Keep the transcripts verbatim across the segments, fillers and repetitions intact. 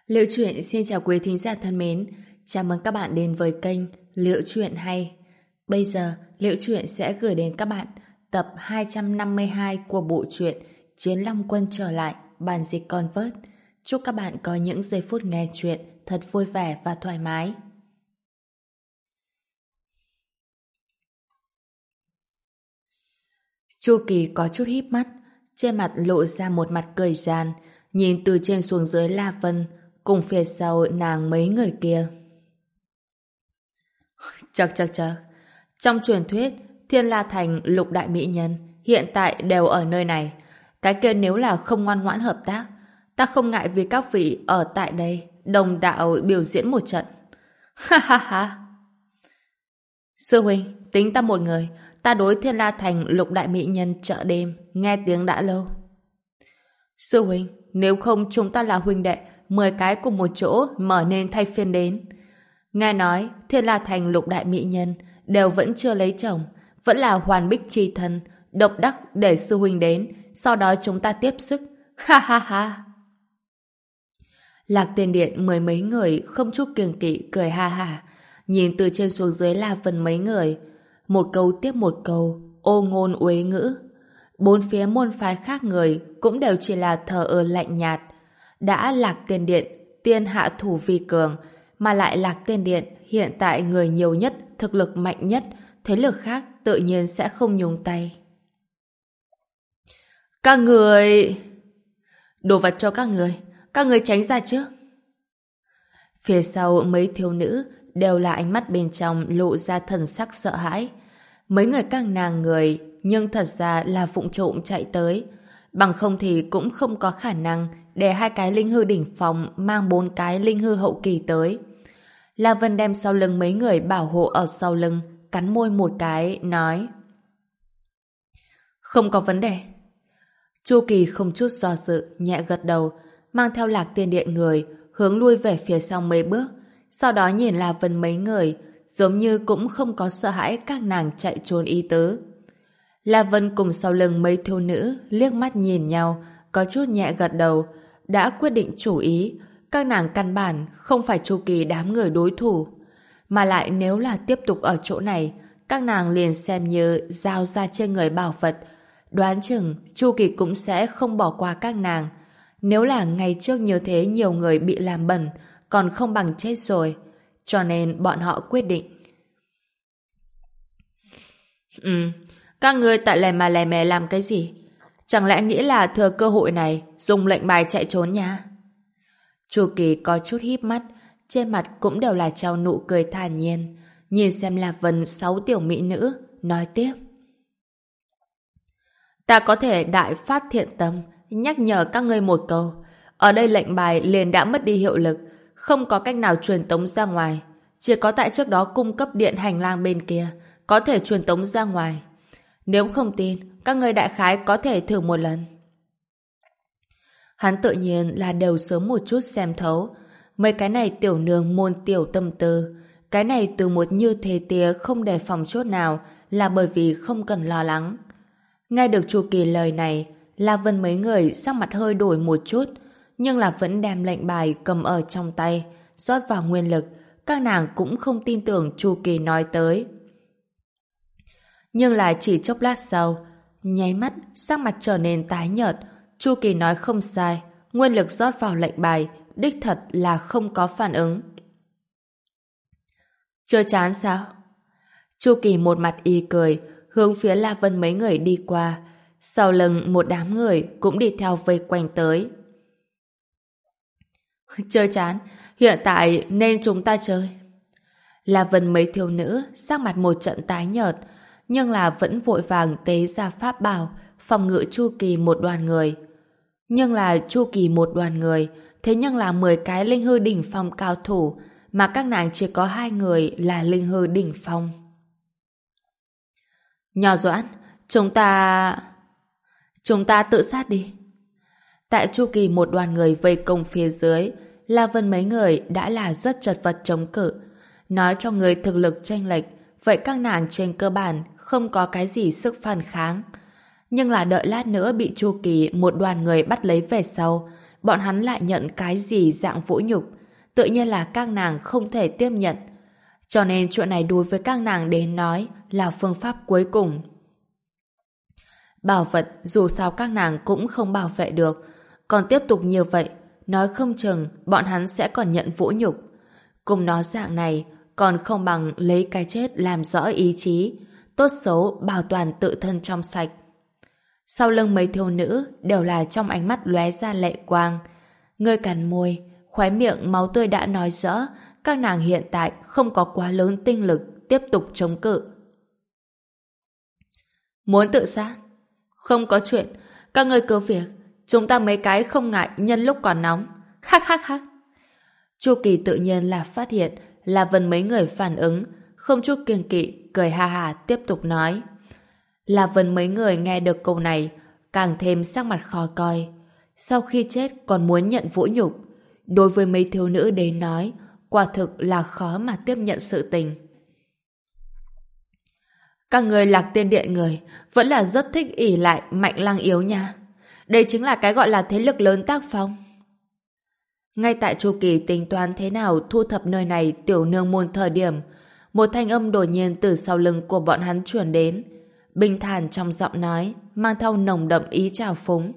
Liệu Chuyện xin chào quý thính giả thân mến, chào mừng các bạn đến với kênh Liệu Chuyện Hay. Bây giờ, Liệu Chuyện sẽ gửi đến các bạn tập hai trăm năm mươi hai của bộ truyện Chiến Long Quân trở lại, bản dịch Convert. Chúc các bạn có những giây phút nghe chuyện thật vui vẻ và thoải mái. Chu Kỳ có chút híp mắt, trên mặt lộ ra một mặt cười gian, nhìn từ trên xuống dưới La Vân, cùng phía sau nàng mấy người kia. Chậc chậc chậc, trong truyền thuyết, Thiên La Thành lục đại mỹ nhân hiện tại đều ở nơi này. Cái kia nếu là không ngoan ngoãn hợp tác, ta không ngại vì các vị ở tại đây đồng đạo biểu diễn một trận. Ha ha ha. Sư huynh, tính ta một người, ta đối Thiên La Thành lục đại mỹ nhân chợ đêm nghe tiếng đã lâu. Sư huynh, nếu không chúng ta là huynh đệ, mười cái cùng một chỗ mở nên thay phiên đến. Nghe nói Thiên La Thành lục đại mỹ nhân đều vẫn chưa lấy chồng, vẫn là hoàn bích chi thân, độc đắc để sư huynh đến, sau đó chúng ta tiếp sức. Ha ha ha. Lạc Tiên Điện mười mấy người không chút kiêng kỵ cười ha ha, nhìn từ trên xuống dưới La Vân mấy người, một câu tiếp một câu, ô ngôn uế ngữ. Bốn phía môn phái khác người cũng đều chỉ là thờ ơ lạnh nhạt. Đã Lạc Tiên Điện tiên hạ thủ vi cường, mà lại Lạc Tiên Điện hiện tại người nhiều nhất, thực lực mạnh nhất, thế lực khác tự nhiên sẽ không nhúng tay. Các người... Đồ vật cho các người, các người tránh ra trước. Phía sau mấy thiếu nữ đều là ánh mắt bên trong lộ ra thần sắc sợ hãi. Mấy người các nàng người nhưng thật ra là vụng trộm chạy tới, bằng không thì cũng không có khả năng để hai cái linh hư đỉnh phòng mang bốn cái linh hư hậu kỳ tới. La Vân đem sau lưng mấy người bảo hộ ở sau lưng, cắn môi một cái, nói: Không có vấn đề. Chu Kỳ không chút do dự, nhẹ gật đầu, mang theo Lạc Tiên Điện người, hướng lui về phía sau mấy bước, sau đó nhìn La Vân mấy người, giống như cũng không có sợ hãi các nàng chạy trốn ý tứ. La Vân cùng sau lưng mấy thiếu nữ liếc mắt nhìn nhau, có chút nhẹ gật đầu, đã quyết định chủ ý, các nàng căn bản không phải Chu Kỳ đám người đối thủ, mà lại nếu là tiếp tục ở chỗ này, các nàng liền xem như giao ra trên người bảo vật, đoán chừng Chu Kỳ cũng sẽ không bỏ qua các nàng. Nếu là ngày trước như thế nhiều người bị làm bẩn, còn không bằng chết rồi, cho nên bọn họ quyết định. Ừ, các ngươi tại lè mà lè mè làm cái gì? Chẳng lẽ nghĩ là thừa cơ hội này dùng lệnh bài chạy trốn nha? Chu Kỳ có chút híp mắt, trên mặt cũng đều là trao nụ cười thản nhiên, nhìn xem La Vân sáu tiểu mỹ nữ, nói tiếp. Ta có thể đại phát thiện tâm, nhắc nhở các ngươi một câu. Ở đây lệnh bài liền đã mất đi hiệu lực, không có cách nào truyền tống ra ngoài. Chỉ có tại trước đó cung cấp điện hành lang bên kia, có thể truyền tống ra ngoài. Nếu không tin, các ngươi đại khái có thể thử một lần. Hắn tự nhiên là đều sớm một chút xem thấu. Mấy cái này tiểu nương môn tiểu tâm tư. Cái này từ một như thế tía không đề phòng chút nào là bởi vì không cần lo lắng. Nghe được Chu Kỳ lời này, La Vân mấy người sắc mặt hơi đổi một chút, nhưng là vẫn đem lệnh bài cầm ở trong tay, rót vào nguyên lực. Các nàng cũng không tin tưởng Chu Kỳ nói tới. Nhưng là chỉ chốc lát sau, nháy mắt, sắc mặt trở nên tái nhợt. Chu Kỳ nói không sai, nguyên lực rót vào lệnh bài, đích thật là không có phản ứng. Chưa chán sao? Chu Kỳ một mặt y cười, hướng phía La Vân mấy người đi qua. Sau lưng một đám người cũng đi theo vây quanh tới. Chơi chán, hiện tại nên chúng ta chơi. La Vân mấy thiếu nữ sắc mặt một trận tái nhợt, nhưng là vẫn vội vàng tế ra pháp bảo phòng ngự Chu Kỳ một đoàn người. Nhưng là Chu Kỳ một đoàn người, thế nhưng là mười cái linh hư đỉnh phong cao thủ, mà các nàng chỉ có hai người là linh hư đỉnh phong. Nhỏ Doãn, chúng ta... Chúng ta tự sát đi. Tại Chu Kỳ một đoàn người vây công phía dưới, La Vân mấy người đã là rất chật vật chống cự. Nói cho người thực lực chênh lệch, vậy các nàng trên cơ bản không có cái gì sức phản kháng. Nhưng là đợi lát nữa bị Chu Kỳ một đoàn người bắt lấy về sau, bọn hắn lại nhận cái gì dạng vũ nhục. Tự nhiên là các nàng không thể tiếp nhận. Cho nên chuyện này đối với các nàng đến nói là phương pháp cuối cùng. Bảo vật dù sao các nàng cũng không bảo vệ được. Còn tiếp tục như vậy, nói không chừng bọn hắn sẽ còn nhận vũ nhục. Cùng nó dạng này, còn không bằng lấy cái chết làm rõ ý chí, tốt xấu bảo toàn tự thân trong sạch. Sau lưng mấy thiếu nữ đều là trong ánh mắt lóe ra lệ quang. Ngươi cắn môi, khóe miệng máu tươi đã nói rõ các nàng hiện tại không có quá lớn tinh lực tiếp tục chống cự. Muốn tự sát? Không có chuyện, các ngươi cứ việc, chúng ta mấy cái không ngại nhân lúc còn nóng. Hắc hắc hắc. Chu Kỳ tự nhiên là phát hiện là Vân mấy người phản ứng, không chút kiêng kỵ, cười ha ha tiếp tục nói. Là Vân mấy người nghe được câu này, càng thêm sắc mặt khó coi. Sau khi chết còn muốn nhận vũ nhục, đối với mấy thiếu nữ đến nói, quả thực là khó mà tiếp nhận sự tình. Các người Lạc Tiên Điện người vẫn là rất thích ỷ lại mạnh lăng yếu nha. Đây chính là cái gọi là thế lực lớn tác phong. Ngay tại Chu Kỳ tính toán thế nào thu thập nơi này tiểu nương môn thời điểm, một thanh âm đột nhiên từ sau lưng của bọn hắn truyền đến, bình thản trong giọng nói, mang theo nồng đậm ý trào phúng.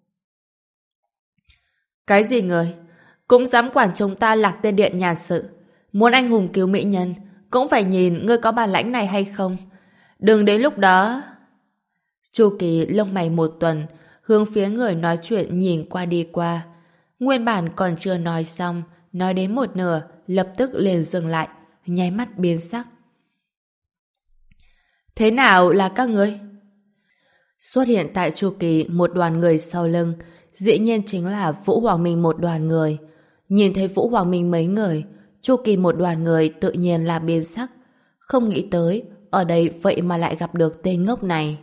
Cái gì người? Cũng dám quản chúng ta Lạc Tiên Điện nhàn sự. Muốn anh hùng cứu mỹ nhân, cũng phải nhìn ngươi có bản lãnh này hay không. Đừng đến lúc đó... Chu Kỳ lông mày một tuần, hướng phía người nói chuyện nhìn qua đi qua. Nguyên bản còn chưa nói xong, nói đến một nửa, lập tức liền dừng lại, nháy mắt biến sắc. Thế nào là các ngươi? Xuất hiện tại Chu Kỳ một đoàn người sau lưng, dĩ nhiên chính là Vũ Hoàng Minh một đoàn người. Nhìn thấy Vũ Hoàng Minh mấy người, Chu Kỳ một đoàn người tự nhiên là biến sắc. Không nghĩ tới, ở đây vậy mà lại gặp được tên ngốc này.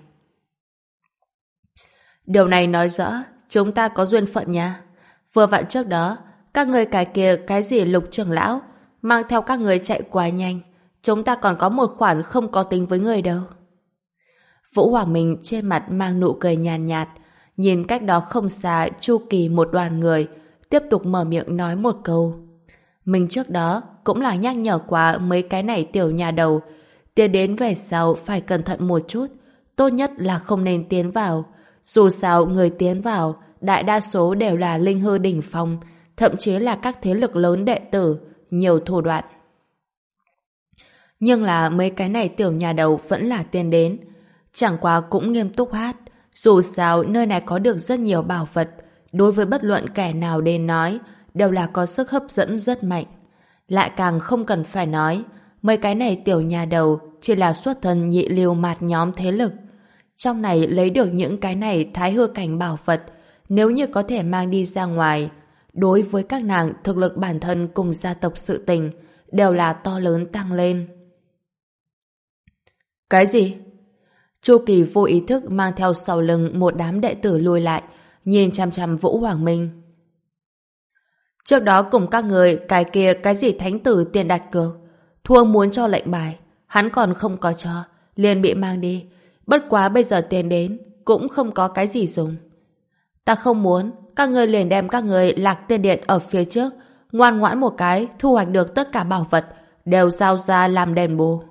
Điều này nói rõ, chúng ta có duyên phận nha. Vừa vặn trước đó, các người cái kia cái gì Lục trưởng lão, mang theo các người chạy quá nhanh. Chúng ta còn có một khoản không có tính với người đâu. Vũ Hoàng Minh trên mặt mang nụ cười nhàn nhạt, nhạt, nhìn cách đó không xa Chu Kỳ một đoàn người, tiếp tục mở miệng nói một câu. Mình trước đó cũng là nhắc nhở qua mấy cái này tiểu nhà đầu, tiến đến về sau phải cẩn thận một chút, tốt nhất là không nên tiến vào. Dù sao người tiến vào, đại đa số đều là linh hư đỉnh phong, thậm chí là các thế lực lớn đệ tử, nhiều thủ đoạn. Nhưng là mấy cái này tiểu nhà đầu vẫn là tiến đến. Chẳng qua cũng nghiêm túc hát, dù sao nơi này có được rất nhiều bảo vật, đối với bất luận kẻ nào đến nói, đều là có sức hấp dẫn rất mạnh. Lại càng không cần phải nói, mấy cái này tiểu nhà đầu chỉ là xuất thân nhị lưu mạt nhóm thế lực. Trong này lấy được những cái này thái hư cảnh bảo vật, nếu như có thể mang đi ra ngoài, đối với các nàng thực lực bản thân cùng gia tộc sự tình, đều là to lớn tăng lên. Cái gì? Chu Kỳ vô ý thức mang theo sau lưng một đám đệ tử lùi lại, nhìn chằm chằm Vũ Hoàng Minh. Trước đó cùng các người cái kia cái gì thánh tử tiền đặt cược, thua muốn cho lệnh bài, hắn còn không có cho, liền bị mang đi. Bất quá bây giờ tiền đến, cũng không có cái gì dùng. Ta không muốn, các người liền đem các người Lạc Tiên Điện ở phía trước, ngoan ngoãn một cái, thu hoạch được tất cả bảo vật, đều giao ra làm đền bù.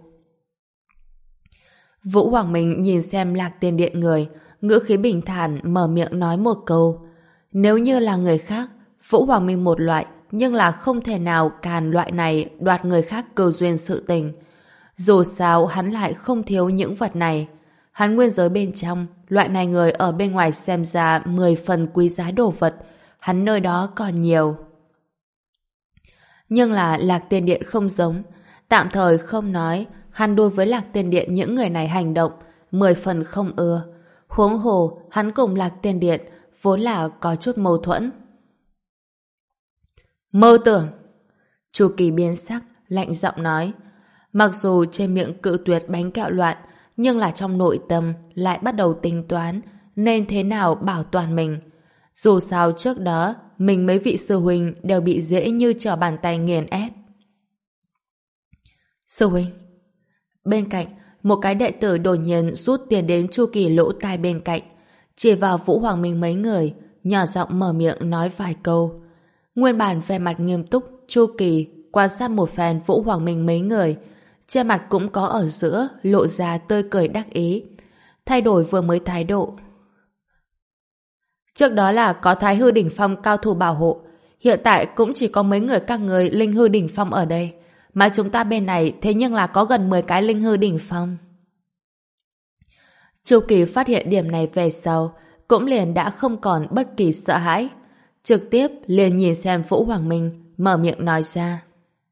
Vũ Hoàng Minh nhìn xem Lạc Tiên Điện người, ngữ khí bình thản mở miệng nói một câu. Nếu như là người khác, Vũ Hoàng Minh một loại, nhưng là không thể nào càn loại này đoạt người khác cơ duyên sự tình. Dù sao hắn lại không thiếu những vật này. Hắn nguyên giới bên trong, loại này người ở bên ngoài xem ra mười phần quý giá đồ vật, hắn nơi đó còn nhiều. Nhưng là Lạc Tiên Điện không giống, tạm thời không nói, hắn đối với Lạc Tiên Điện những người này hành động, mười phần không ưa. Huống hồ, hắn cùng Lạc Tiên Điện vốn là có chút mâu thuẫn. Mơ tưởng! Chu Kỳ biến sắc, lạnh giọng nói. Mặc dù trên miệng cự tuyệt bánh kẹo loạn, nhưng là trong nội tâm lại bắt đầu tính toán nên thế nào bảo toàn mình. Dù sao trước đó, mình mấy vị sư huynh đều bị dễ như trở bàn tay nghiền ép. Sư huynh! Bên cạnh, một cái đệ tử đột nhiên rút tiền đến Chu Kỳ lỗ tai bên cạnh, chỉ vào Vũ Hoàng Minh mấy người, nhỏ giọng mở miệng nói vài câu. Nguyên bản vẻ mặt nghiêm túc, Chu Kỳ quan sát một phen Vũ Hoàng Minh mấy người, trên mặt cũng có ở giữa lộ ra tươi cười đắc ý, thay đổi vừa mới thái độ. Trước đó là có Thái Hư đỉnh phong cao thủ bảo hộ, hiện tại cũng chỉ có mấy người các người linh hư đỉnh phong ở đây, mà chúng ta bên này thế nhưng là có gần mười cái linh hư đỉnh phong. Chu Kỳ phát hiện điểm này về sau, cũng liền đã không còn bất kỳ sợ hãi, trực tiếp liền nhìn xem Vũ Hoàng Minh, mở miệng nói ra.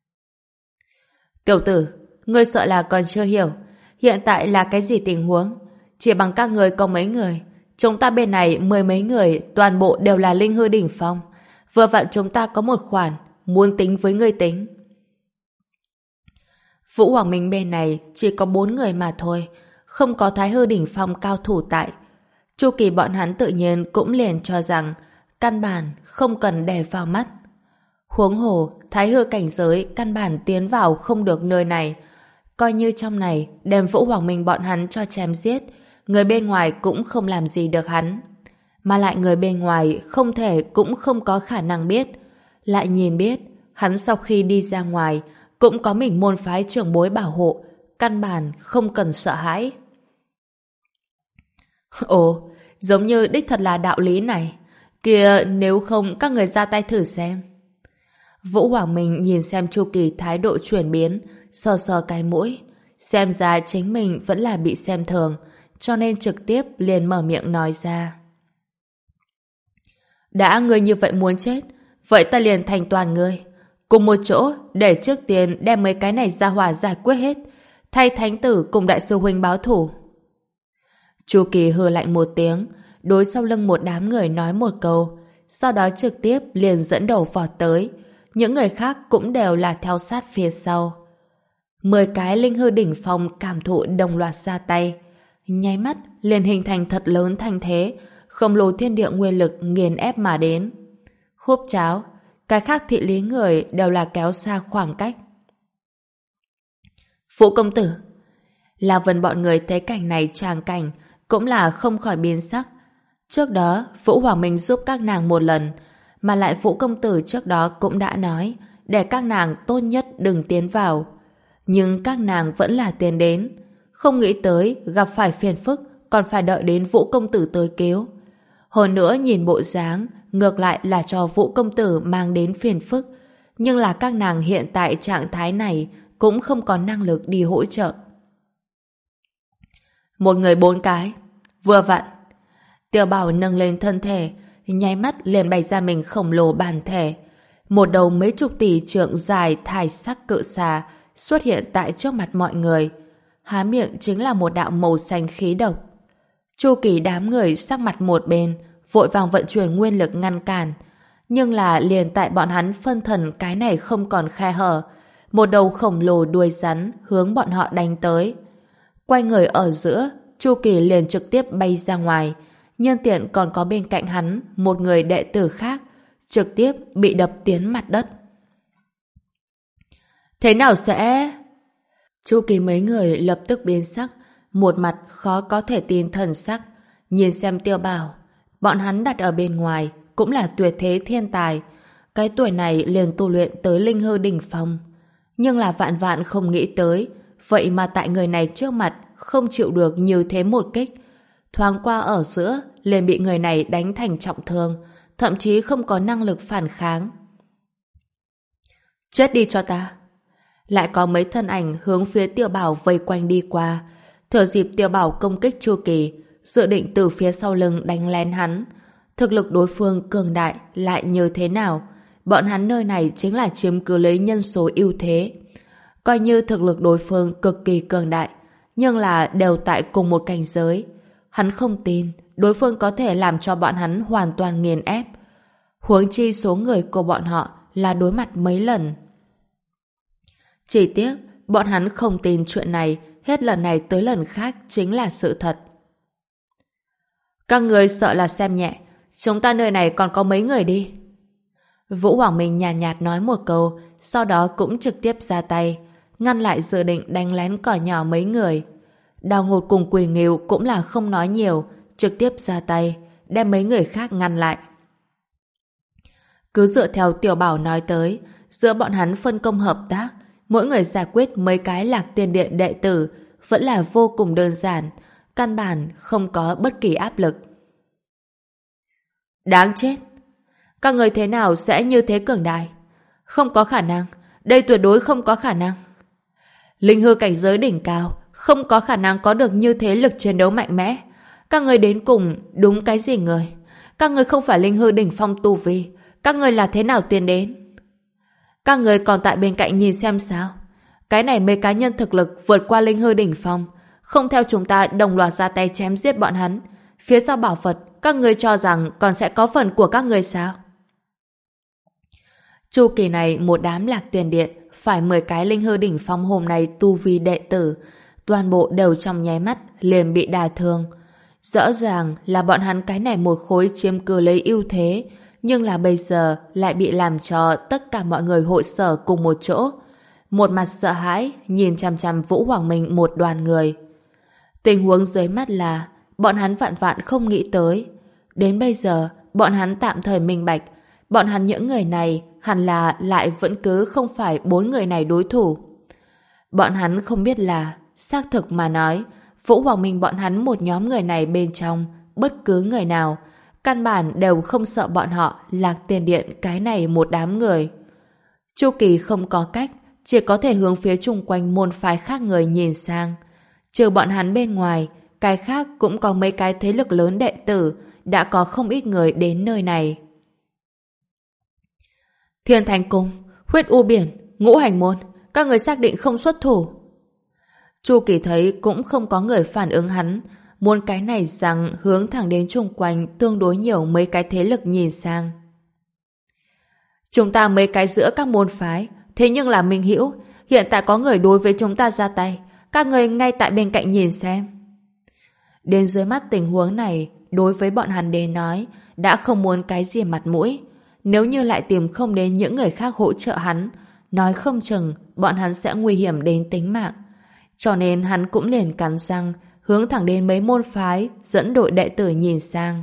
Tiểu tử, ngươi sợ là còn chưa hiểu, hiện tại là cái gì tình huống? Chỉ bằng các người có mấy người, chúng ta bên này mười mấy người, toàn bộ đều là linh hư đỉnh phong. Vừa vặn chúng ta có một khoản, muốn tính với ngươi tính. Vũ Hoàng Minh bên này chỉ có bốn người mà thôi, không có Thái Hư đỉnh phong cao thủ tại. Chu Kỳ bọn hắn tự nhiên cũng liền cho rằng căn bản không cần để vào mắt. Huống hồ, Thái Hư cảnh giới căn bản tiến vào không được nơi này. Coi như trong này đem Vũ Hoàng Minh bọn hắn cho chém giết, người bên ngoài cũng không làm gì được hắn. Mà lại người bên ngoài không thể cũng không có khả năng biết. Lại nhìn biết, hắn sau khi đi ra ngoài cũng có mình môn phái trưởng bối bảo hộ, căn bản không cần sợ hãi. Ồ, giống như đích thật là đạo lý này. Kìa, nếu không các người ra tay thử xem. Vũ Hoàng Minh nhìn xem Chu Kỳ thái độ chuyển biến, sờ sờ cái mũi. Xem ra chính mình vẫn là bị xem thường, cho nên trực tiếp liền mở miệng nói ra. Đã ngươi như vậy muốn chết, vậy ta liền thành toàn ngươi. Cùng một chỗ, để trước tiên đem mấy cái này ra hỏa giải quyết hết, thay thánh tử cùng đại sư huynh báo thủ. Chu Kỳ hừ lạnh một tiếng, đối sau lưng một đám người nói một câu, sau đó trực tiếp liền dẫn đầu vọt tới. Những người khác cũng đều là theo sát phía sau. Mười cái linh hư đỉnh phong cảm thụ đồng loạt ra tay, nháy mắt liền hình thành thật lớn thanh thế, khổng lồ thiên địa nguyên lực nghiền ép mà đến. Khúc cháo, cái khác thị lý người đều là kéo xa khoảng cách. Vũ công tử, La Vân bọn người thấy cảnh này tràng cảnh cũng là không khỏi biến sắc. Trước đó Vũ Hoàng Minh giúp các nàng một lần, mà lại Vũ công tử trước đó cũng đã nói để các nàng tốt nhất đừng tiến vào, nhưng các nàng vẫn là tiến đến. Không nghĩ tới gặp phải phiền phức còn phải đợi đến Vũ công tử tới cứu. Hơn nữa nhìn bộ dáng ngược lại là cho Vũ công tử mang đến phiền phức, nhưng là các nàng hiện tại trạng thái này cũng không có năng lực đi hỗ trợ. Một người bốn cái, vừa vặn. Tiểu Bảo nâng lên thân thể, nháy mắt liền bày ra mình khổng lồ bản thể. Một đầu mấy chục tỷ trượng dài thải sắc cự xà xuất hiện tại trước mặt mọi người. Há miệng chính là một đạo màu xanh khí độc. Chu Kỳ đám người sắc mặt một bên, vội vàng vận chuyển nguyên lực ngăn cản. Nhưng là liền tại bọn hắn phân thần cái này không còn khe hở, một đầu khổng lồ đuôi rắn hướng bọn họ đánh tới. Quay người ở giữa, Chu Kỳ liền trực tiếp bay ra ngoài, nhân tiện còn có bên cạnh hắn một người đệ tử khác, trực tiếp bị đập tiến mặt đất. Thế nào sẽ... Chu Kỳ mấy người lập tức biến sắc, một mặt khó có thể tin thần sắc, nhìn xem Tiêu Bảo. Bọn hắn đặt ở bên ngoài cũng là tuyệt thế thiên tài, cái tuổi này liền tu luyện tới linh hư đỉnh phong. Nhưng là vạn vạn không nghĩ tới, vậy mà tại người này trước mặt không chịu được như thế một kích. Thoáng qua ở giữa liền bị người này đánh thành trọng thương, thậm chí không có năng lực phản kháng. Chết đi cho ta! Lại có mấy thân ảnh hướng phía Tiêu Bảo vây quanh đi qua. Thừa dịp Tiêu Bảo công kích Chu Kỳ, dự định từ phía sau lưng đánh lén hắn. Thực lực đối phương cường đại lại như thế nào? Bọn hắn nơi này chính là chiếm cứ lấy nhân số ưu thế. Coi như thực lực đối phương cực kỳ cường đại, nhưng là đều tại cùng một cảnh giới. Hắn không tin đối phương có thể làm cho bọn hắn hoàn toàn nghiền ép. Huống chi số người của bọn họ là đối mặt mấy lần. Chỉ tiếc, bọn hắn không tin chuyện này, hết lần này tới lần khác chính là sự thật. Các người sợ là xem nhẹ, chúng ta nơi này còn có mấy người đi. Vũ Hoàng Minh nhàn nhạt, nhạt nói một câu, sau đó cũng trực tiếp ra tay, ngăn lại dự định đánh lén cỏ nhỏ mấy người. Đào Ngột cùng Quỳ Nghiêu cũng là không nói nhiều, trực tiếp ra tay, đem mấy người khác ngăn lại. Cứ dựa theo Tiểu Bảo nói tới, giữa bọn hắn phân công hợp tác, mỗi người giải quyết mấy cái Lạc Tiên Điện đệ tử vẫn là vô cùng đơn giản, căn bản không có bất kỳ áp lực. Đáng chết! Các người thế nào sẽ như thế cường đại? Không có khả năng, đây tuyệt đối không có khả năng. Linh hư cảnh giới đỉnh cao, không có khả năng có được như thế lực chiến đấu mạnh mẽ. Các người đến cùng đúng cái gì người? Các người không phải linh hư đỉnh phong tu vi, các người là thế nào tiến đến? Các người còn tại bên cạnh nhìn xem sao? Cái này mấy cá nhân thực lực vượt qua linh hư đỉnh phong, không theo chúng ta đồng loạt ra tay chém giết bọn hắn. Phía sau bảo Phật, các người cho rằng còn sẽ có phần của các người sao? Chu kỳ này một đám Lạc Tiền Điện phải mười cái linh hư đỉnh phong hôm nay tu vi đệ tử, toàn bộ đều trong nháy mắt liền bị đả thương. Rõ ràng là bọn hắn cái này một khối chiếm cứ lấy ưu thế, nhưng là bây giờ lại bị làm cho tất cả mọi người hội sở cùng một chỗ. Một mặt sợ hãi nhìn chằm chằm Vũ Hoàng Minh một đoàn người. Tình huống dưới mắt là bọn hắn vạn vạn không nghĩ tới. Đến bây giờ, bọn hắn tạm thời minh bạch, bọn hắn những người này hẳn là lại vẫn cứ không phải bốn người này đối thủ. Bọn hắn không biết là, xác thực mà nói, Vũ Hoàng Minh bọn hắn một nhóm người này bên trong, bất cứ người nào, căn bản đều không sợ bọn họ Lạc Tiền Điện cái này một đám người. Chu Kỳ không có cách, chỉ có thể hướng phía chung quanh môn phái khác người nhìn sang. Trừ bọn hắn bên ngoài, cái khác cũng có mấy cái thế lực lớn đệ tử, đã có không ít người đến nơi này. Thiên Thành Cung, Huyết U Biển, Ngũ Hành Môn, các người xác định không xuất thủ. Chu Kỳ thấy cũng không có người phản ứng hắn, muốn cái này rằng hướng thẳng đến chung quanh tương đối nhiều mấy cái thế lực nhìn sang. Chúng ta mấy cái giữa các môn phái, thế nhưng là minh hữu, hiện tại có người đối với chúng ta ra tay, các người ngay tại bên cạnh nhìn xem. Đến dưới mắt tình huống này, đối với bọn hắn đến nói, đã không muốn cái gì mặt mũi. Nếu như lại tìm không đến những người khác hỗ trợ hắn, nói không chừng bọn hắn sẽ nguy hiểm đến tính mạng. Cho nên hắn cũng liền cắn răng, hướng thẳng đến mấy môn phái, dẫn đội đệ tử nhìn sang.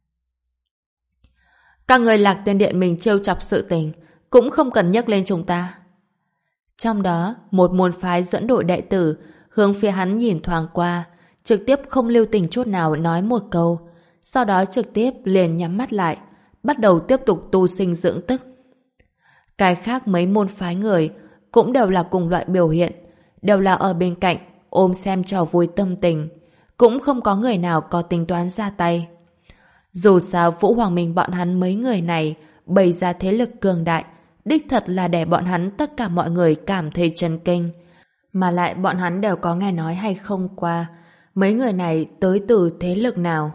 Các người Lạc Tiên Điện mình trêu chọc sự tình, cũng không cần nhắc lên chúng ta. Trong đó, một môn phái dẫn đội đệ tử, hướng phía hắn nhìn thoáng qua, trực tiếp không lưu tình chút nào nói một câu, sau đó trực tiếp liền nhắm mắt lại, bắt đầu tiếp tục tu sinh dưỡng tức. Cái khác mấy môn phái người cũng đều là cùng loại biểu hiện, đều là ở bên cạnh ôm xem trò vui tâm tình, cũng không có người nào có tính toán ra tay. Dù sao Vũ Hoàng Minh bọn hắn mấy người này bày ra thế lực cường đại, đích thật là để bọn hắn tất cả mọi người cảm thấy chấn kinh. Mà lại bọn hắn đều có nghe nói hay không qua mấy người này tới từ thế lực nào.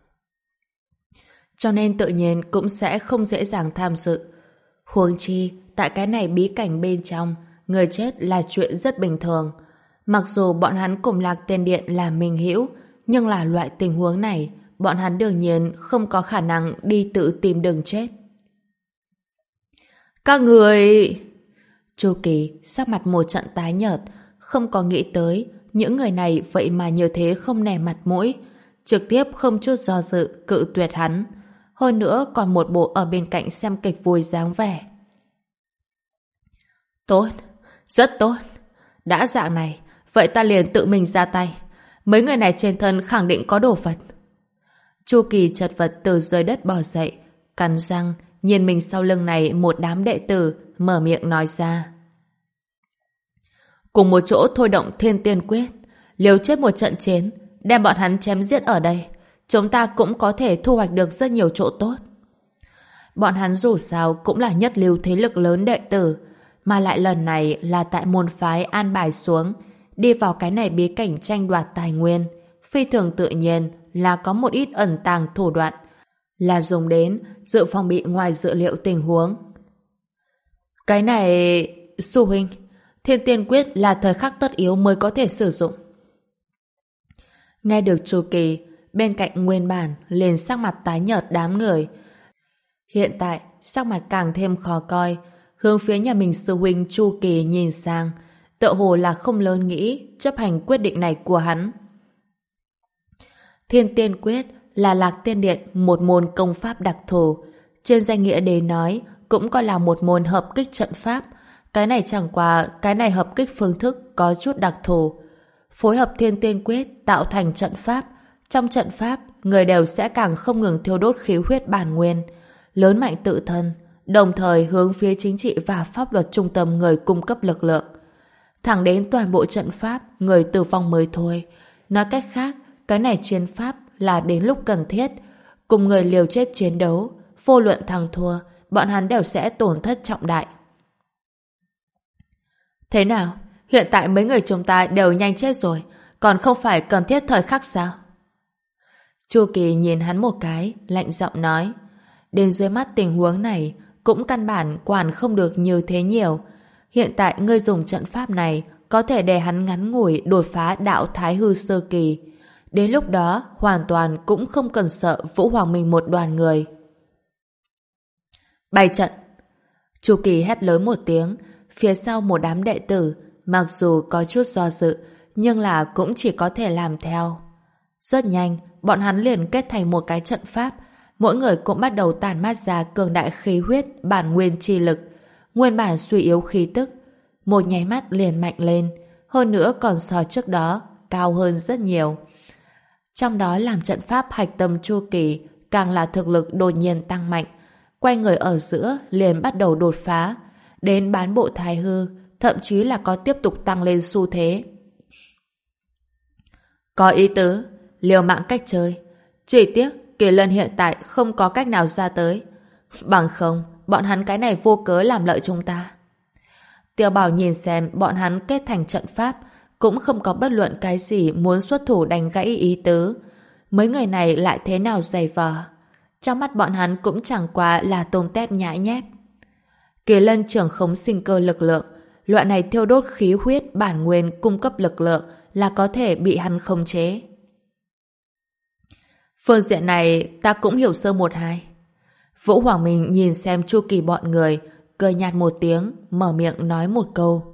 Cho nên tự nhiên cũng sẽ không dễ dàng tham dự. Huống chi, tại cái này bí cảnh bên trong, người chết là chuyện rất bình thường. Mặc dù bọn hắn cùng Lạc Tiên Điện là minh hữu, nhưng là loại tình huống này, bọn hắn đương nhiên không có khả năng đi tự tìm đường chết. Các người... Chu Kỳ sắc mặt một trận tái nhợt, không có nghĩ tới những người này vậy mà như thế không nể mặt mũi, trực tiếp không chút do dự cự tuyệt hắn. Hơn nữa còn một bộ ở bên cạnh xem kịch vui dáng vẻ. Tốt, rất tốt. Đã dạng này, vậy ta liền tự mình ra tay. Mấy người này trên thân khẳng định có đồ vật. Chu Kỳ chật vật từ dưới đất bò dậy, cắn răng, nhìn mình sau lưng này một đám đệ tử, mở miệng nói ra. Cùng một chỗ thôi động Thiên Tiên Quyết, liều chết một trận chiến, đem bọn hắn chém giết ở đây, chúng ta cũng có thể thu hoạch được rất nhiều chỗ tốt. Bọn hắn dù sao cũng là nhất lưu thế lực lớn đệ tử, mà lại lần này là tại môn phái an bài xuống, đi vào cái này bí cảnh tranh đoạt tài nguyên, phi thường tự nhiên là có một ít ẩn tàng thủ đoạn, là dùng đến dự phòng bị ngoài dự liệu tình huống. Cái này... Sư huynh, Thiên Tiên Quyết là thời khắc tất yếu mới có thể sử dụng. Nghe được Chu Kỳ, bên cạnh nguyên bản liền sắc mặt tái nhợt đám người. Hiện tại, sắc mặt càng thêm khó coi, hướng phía nhà mình sư huynh Chu Kỳ nhìn sang, tựa hồ là không lớn nghĩ chấp hành quyết định này của hắn. Thiên Tiên Quyết là Lạc Tiên Điện một môn công pháp đặc thù. Trên danh nghĩa để nói, cũng coi là một môn hợp kích trận pháp. Cái này chẳng qua, cái này hợp kích phương thức có chút đặc thù. Phối hợp thiên tiên quyết tạo thành trận pháp. Trong trận pháp, người đều sẽ càng không ngừng thiêu đốt khí huyết bản nguyên, lớn mạnh tự thân, đồng thời hướng phía chính trị và pháp luật trung tâm người cung cấp lực lượng. Thẳng đến toàn bộ trận pháp, người tử vong mới thôi. Nói cách khác, cái này chiến pháp là đến lúc cần thiết, cùng người liều chết chiến đấu, vô luận thắng thua, bọn hắn đều sẽ tổn thất trọng đại. Thế nào? Hiện tại mấy người chúng ta đều nhanh chết rồi, còn không phải cần thiết thời khắc sao? Chu Kỳ nhìn hắn một cái, lạnh giọng nói. Đến dưới mắt tình huống này, cũng căn bản quản không được như thế nhiều. Hiện tại ngươi dùng trận pháp này có thể để hắn ngắn ngủi đột phá đạo Thái Hư Sơ Kỳ. Đến lúc đó, hoàn toàn cũng không cần sợ Vũ Hoàng Minh một đoàn người. Bày trận! Chu Kỳ hét lớn một tiếng, phía sau một đám đệ tử, mặc dù có chút do dự, nhưng là cũng chỉ có thể làm theo. Rất nhanh, bọn hắn liền kết thành một cái trận pháp, mỗi người cũng bắt đầu tản mát ra cường đại khí huyết, bản nguyên chi lực, nguyên bản suy yếu khí tức, một nháy mắt liền mạnh lên, hơn nữa còn so trước đó cao hơn rất nhiều. Trong đó làm trận pháp hạch tâm Chu Kỳ càng là thực lực đột nhiên tăng mạnh, quay người ở giữa liền bắt đầu đột phá, đến bán bộ thái hư, thậm chí là có tiếp tục tăng lên xu thế. Có ý tứ, liều mạng cách chơi. Chỉ tiếc Kỳ Lân hiện tại không có cách nào ra tới. Bằng không, bọn hắn cái này vô cớ làm lợi chúng ta. Tiêu Bảo nhìn xem bọn hắn kết thành trận pháp, cũng không có bất luận cái gì muốn xuất thủ đánh gãy ý tứ. Mấy người này lại thế nào dày vò. Trong mắt bọn hắn cũng chẳng qua là tôm tép nhãi nhép. Kỳ Lân trưởng khống sinh cơ lực lượng, loại này thiêu đốt khí huyết bản nguyên cung cấp lực lượng là có thể bị hắn khống chế. Phương diện này ta cũng hiểu sơ một hai. Vũ Hoàng Minh nhìn xem Chu Kỳ bọn người, cười nhạt một tiếng, mở miệng nói một câu.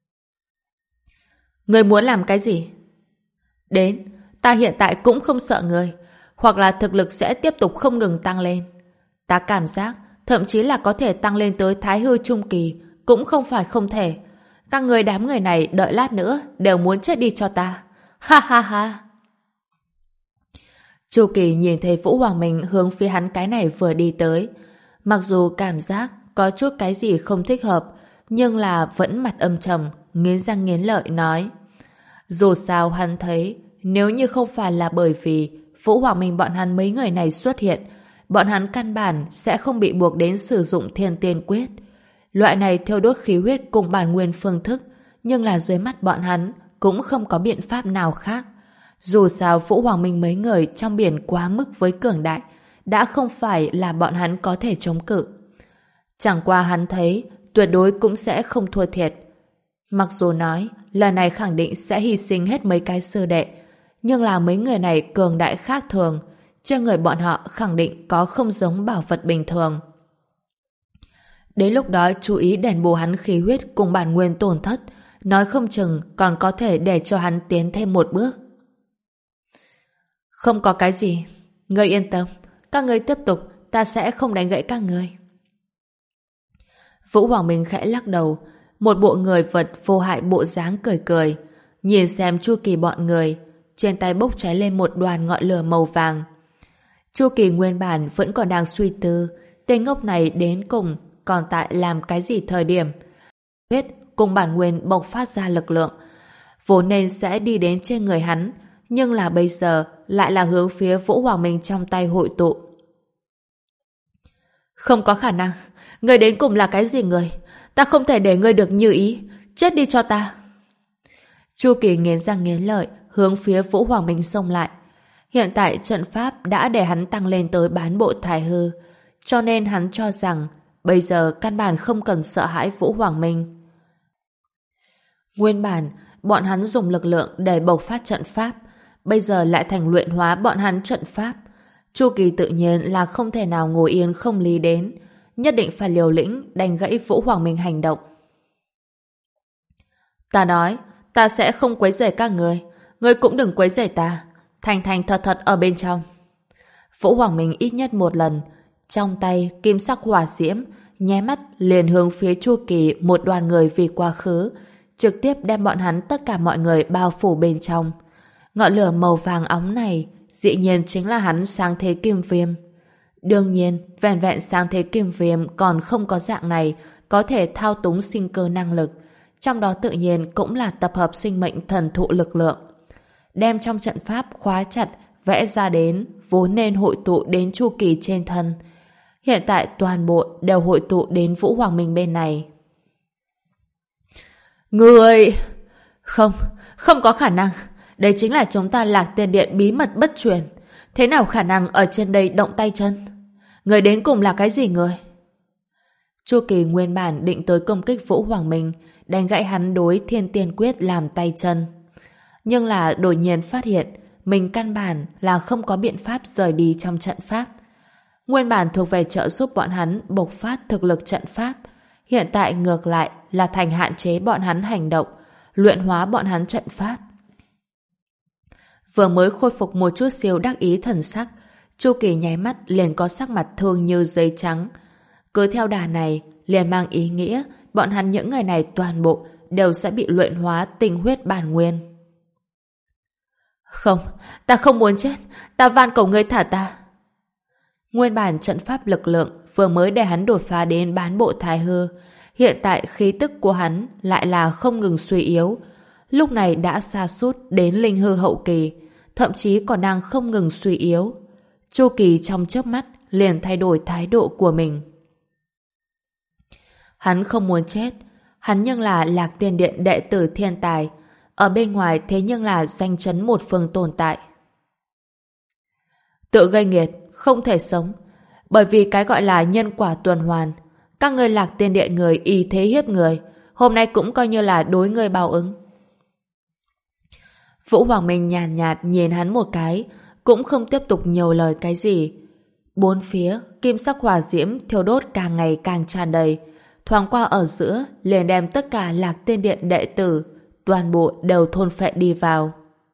Người muốn làm cái gì? Đến, ta hiện tại cũng không sợ người, hoặc là thực lực sẽ tiếp tục không ngừng tăng lên. Ta cảm giác thậm chí là có thể tăng lên tới Thái Hư Trung Kỳ, cũng không phải không thể. Các người đám người này đợi lát nữa đều muốn chết đi cho ta. Ha ha ha. Chu Kỳ nhìn thấy Vũ Hoàng Minh hướng phía hắn cái này vừa đi tới. Mặc dù cảm giác có chút cái gì không thích hợp, nhưng là vẫn mặt âm trầm, nghiến răng nghiến lợi nói. Dù sao hắn thấy, nếu như không phải là bởi vì Vũ Hoàng Minh bọn hắn mấy người này xuất hiện, bọn hắn căn bản sẽ không bị buộc đến sử dụng thiên tiên quyết. Loại này thiêu đốt khí huyết cùng bản nguyên phương thức, nhưng là dưới mắt bọn hắn cũng không có biện pháp nào khác. Dù sao Vũ Hoàng Minh mấy người trong biển quá mức với cường đại, đã không phải là bọn hắn có thể chống cự. Chẳng qua hắn thấy tuyệt đối cũng sẽ không thua thiệt. Mặc dù nói lần này khẳng định sẽ hy sinh hết mấy cái sư đệ, nhưng là mấy người này cường đại khác thường, trên người bọn họ khẳng định có không giống bảo vật bình thường. Đến lúc đó chú ý đền bù hắn khí huyết cùng bản nguyên tổn thất, nói không chừng còn có thể để cho hắn tiến thêm một bước. Không có cái gì, ngươi yên tâm, các ngươi tiếp tục, ta sẽ không đánh gãy các ngươi. Vũ Hoàng Minh khẽ lắc đầu, một bộ người vật vô hại bộ dáng cười cười, nhìn xem Chu Kỳ bọn người, trên tay bốc cháy lên một đoàn ngọn lửa màu vàng. Chu Kỳ nguyên bản vẫn còn đang suy tư, tên ngốc này đến cùng còn tại làm cái gì thời điểm. Huyết cùng bản nguyên bộc phát ra lực lượng, vốn nên sẽ đi đến trên người hắn, nhưng là bây giờ lại là hướng phía Vũ Hoàng Minh trong tay hội tụ. Không có khả năng, ngươi đến cùng là cái gì người? Ta không thể để ngươi được như ý, chết đi cho ta. Chu Kỳ nghiến răng nghiến lợi, hướng phía Vũ Hoàng Minh xông lại. Hiện tại trận pháp đã để hắn tăng lên tới bán bộ thái hư, cho nên hắn cho rằng bây giờ căn bản không cần sợ hãi Vũ Hoàng Minh. Nguyên bản, bọn hắn dùng lực lượng để bộc phát trận pháp, bây giờ lại thành luyện hóa bọn hắn trận pháp. Chu Kỳ tự nhiên là không thể nào ngồi yên không lý đến, nhất định phải liều lĩnh đánh gãy Vũ Hoàng Minh hành động. Ta nói, ta sẽ không quấy rầy các người, ngươi cũng đừng quấy rầy ta, thành thành thật thật ở bên trong. Vũ Hoàng Minh ít nhất một lần, trong tay kim sắc hỏa diễm nháy mắt liền hướng phía Chu Kỳ một đoàn người vì quá khứ, trực tiếp đem bọn hắn tất cả mọi người bao phủ bên trong. Ngọn lửa màu vàng óng này dĩ nhiên chính là hắn sáng thế kim viêm. Đương nhiên, vẹn vẹn sáng thế kim viêm còn không có dạng này có thể thao túng sinh cơ năng lực. Trong đó tự nhiên cũng là tập hợp sinh mệnh thần thụ lực lượng. Đem trong trận pháp khóa chặt, vẽ ra đến, vốn nên hội tụ đến Chu Kỳ trên thân. Hiện tại toàn bộ đều hội tụ đến Vũ Hoàng Minh bên này. Người... Không, không có khả năng. Đây chính là chúng ta Lạc Tiên Điện bí mật bất truyền. Thế nào khả năng ở trên đây động tay chân? Người đến cùng là cái gì người? Chu Kỳ nguyên bản định tới công kích Vũ Hoàng Minh, đánh gãy hắn đối Thiên Tiên Quyết làm tay chân. Nhưng là đột nhiên phát hiện mình căn bản là không có biện pháp rời đi trong trận pháp. Nguyên bản thuộc về trợ giúp bọn hắn bộc phát thực lực trận pháp, hiện tại ngược lại là thành hạn chế bọn hắn hành động, luyện hóa bọn hắn trận pháp. Vừa mới khôi phục một chút siêu đắc ý thần sắc, Chu Kỳ nháy mắt liền có sắc mặt thương như giấy trắng. Cứ theo đà này, liền mang ý nghĩa bọn hắn những ngày này toàn bộ đều sẽ bị luyện hóa tinh huyết bản nguyên. Không, ta không muốn chết, ta van cầu ngươi thả ta. Nguyên bản trận pháp lực lượng vừa mới để hắn đột phá đến bán bộ thái hư, hiện tại khí tức của hắn lại là không ngừng suy yếu, lúc này đã sa sút đến linh hư hậu kỳ, thậm chí còn đang không ngừng suy yếu. Chu Kỳ trong chớp mắt liền thay đổi thái độ của mình. Hắn không muốn chết, hắn nhưng là Lạc Tiên Điện đệ tử thiên tài, ở bên ngoài thế nhưng là danh chấn một phương tồn tại. Tự gây nghiệt, không thể sống, bởi vì cái gọi là nhân quả tuần hoàn. Các ngươi Lạc Tiên Điện người y thế hiếp người, hôm nay cũng coi như là đối ngươi báo ứng. Vũ Hoàng Minh nhàn nhạt, nhạt nhìn hắn một cái, cũng không tiếp tục nhiều lời cái gì. Bốn phía, kim sắc hỏa diễm thiêu đốt càng ngày càng tràn đầy, thoáng qua ở giữa liền đem tất cả Lạc Tiên Điện đệ tử toàn bộ đều thôn phệ đi vào.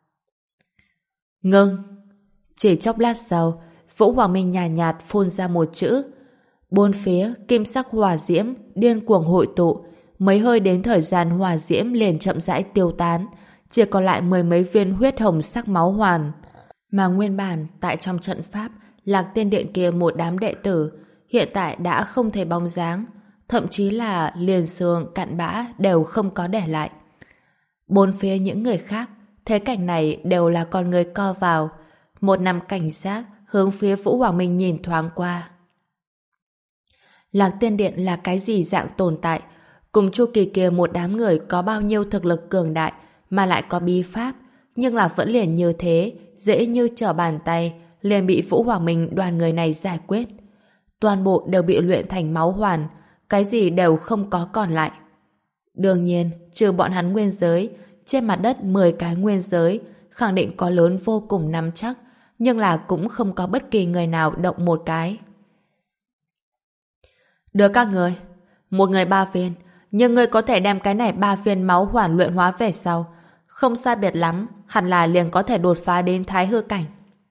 Ngưng. Chỉ chốc lát sau, Vũ Hoàng Minh nhàn nhạt, nhạt phun ra một chữ. Bốn phía kim sắc hỏa diễm điên cuồng hội tụ, mấy hơi đến thời gian hỏa diễm liền chậm rãi tiêu tán, chỉ còn lại mười mấy viên huyết hồng sắc máu hoàn. Mà nguyên bản tại trong trận pháp Lạc Tiên Điện kia một đám đệ tử hiện tại đã không thấy bóng dáng, thậm chí là liền xương cặn bã đều không có để lại. Bốn phía những người khác thế cảnh này đều là con người co vào, một nắm cảnh giác hướng phía Vũ Hoàng Minh nhìn thoáng qua. Lạc Tiên Điện là cái gì dạng tồn tại? Cùng Chu Kỳ kia một đám người có bao nhiêu thực lực cường đại mà lại có bí pháp, nhưng là vẫn liền như thế, dễ như trở bàn tay, liền bị Vũ Hoàng Minh đoàn người này giải quyết. Toàn bộ đều bị luyện thành máu hoàn, cái gì đều không có còn lại. Đương nhiên, trừ bọn hắn nguyên giới, trên mặt đất mười cái nguyên giới, khẳng định có lớn vô cùng nắm chắc, nhưng là cũng không có bất kỳ người nào động một cái. Đưa các người, một người ba viên, nhưng ngươi có thể đem cái này ba viên máu hoàn luyện hóa về sau, không sai biệt lắm, hẳn là liền có thể đột phá đến thái hư cảnh.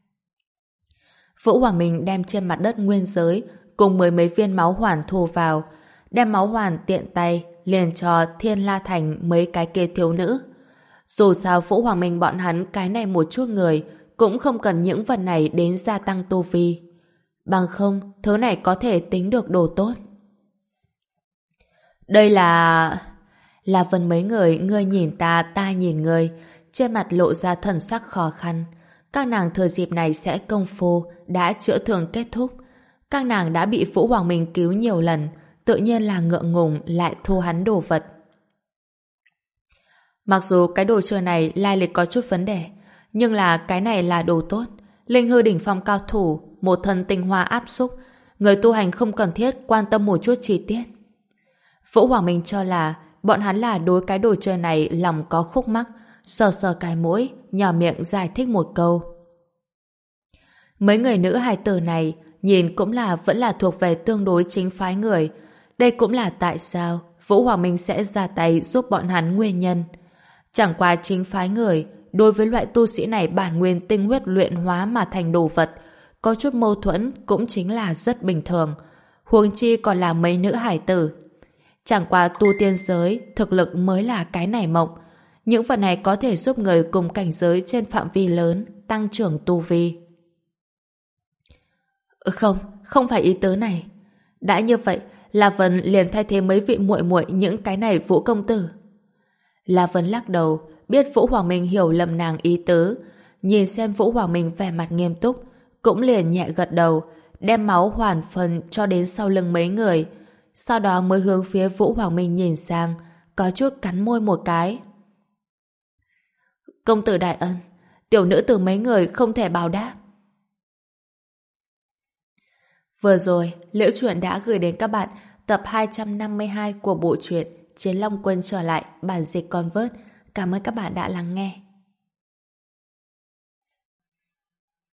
Vũ Hoàng Minh đem trên mặt đất nguyên giới cùng mười mấy viên máu hoàn thu vào, đem máu hoàn tiện tay liền cho Thiên La Thành mấy cái kia thiếu nữ. Dù sao Vũ Hoàng Minh bọn hắn cái này một chút người cũng không cần những vật này đến gia tăng tu vi. Bằng không, thứ này có thể tính được đồ tốt. Đây là... Là phần mấy người, ngươi nhìn ta, ta nhìn ngươi, trên mặt lộ ra thần sắc khó khăn. Các nàng thừa dịp này sẽ công phu, đã chữa thương kết thúc. Các nàng đã bị Vũ Hoàng Minh cứu nhiều lần, tự nhiên là ngượng ngùng lại thu hắn đồ vật. Mặc dù cái đồ chơi này lai lịch có chút vấn đề, nhưng là cái này là đồ tốt. Linh hư đỉnh phong cao thủ, một thân tinh hoa áp xúc, người tu hành không cần thiết quan tâm một chút chi tiết. Vũ Hoàng Minh cho là bọn hắn là đối cái đồ chơi này lòng có khúc mắc, sờ sờ cái mũi, nhỏ miệng giải thích một câu. Mấy người nữ hài tử này nhìn cũng là vẫn là thuộc về tương đối chính phái người. Đây cũng là tại sao Vũ Hoàng Minh sẽ ra tay giúp bọn hắn nguyên nhân. Chẳng qua chính phái người đối với loại tu sĩ này bản nguyên tinh huyết luyện hóa mà thành đồ vật, có chút mâu thuẫn cũng chính là rất bình thường. huống chi còn là mấy nữ hải tử. Chẳng qua tu tiên giới, thực lực mới là cái nảy mộng. Những vật này có thể giúp người cùng cảnh giới trên phạm vi lớn tăng trưởng tu vi. Không, không phải ý tứ này. Đã như vậy, La Vân liền thay thế mấy vị muội muội những cái này Vũ công tử. La Vân lắc đầu, biết Vũ Hoàng Minh hiểu lầm nàng ý tứ, nhìn xem Vũ Hoàng Minh vẻ mặt nghiêm túc, cũng liền nhẹ gật đầu, đem máu hoàn phần cho đến sau lưng mấy người, sau đó mới hướng phía Vũ Hoàng Minh nhìn sang, có chút cắn môi một cái. Công tử đại ân, tiểu nữ từ mấy người không thể báo đáp. Vừa rồi, Liễu Chuyện đã gửi đến các bạn tập hai trăm năm mươi hai của bộ truyện Chiến Long Quân trở lại bản dịch Convert. Cảm ơn các bạn đã lắng nghe.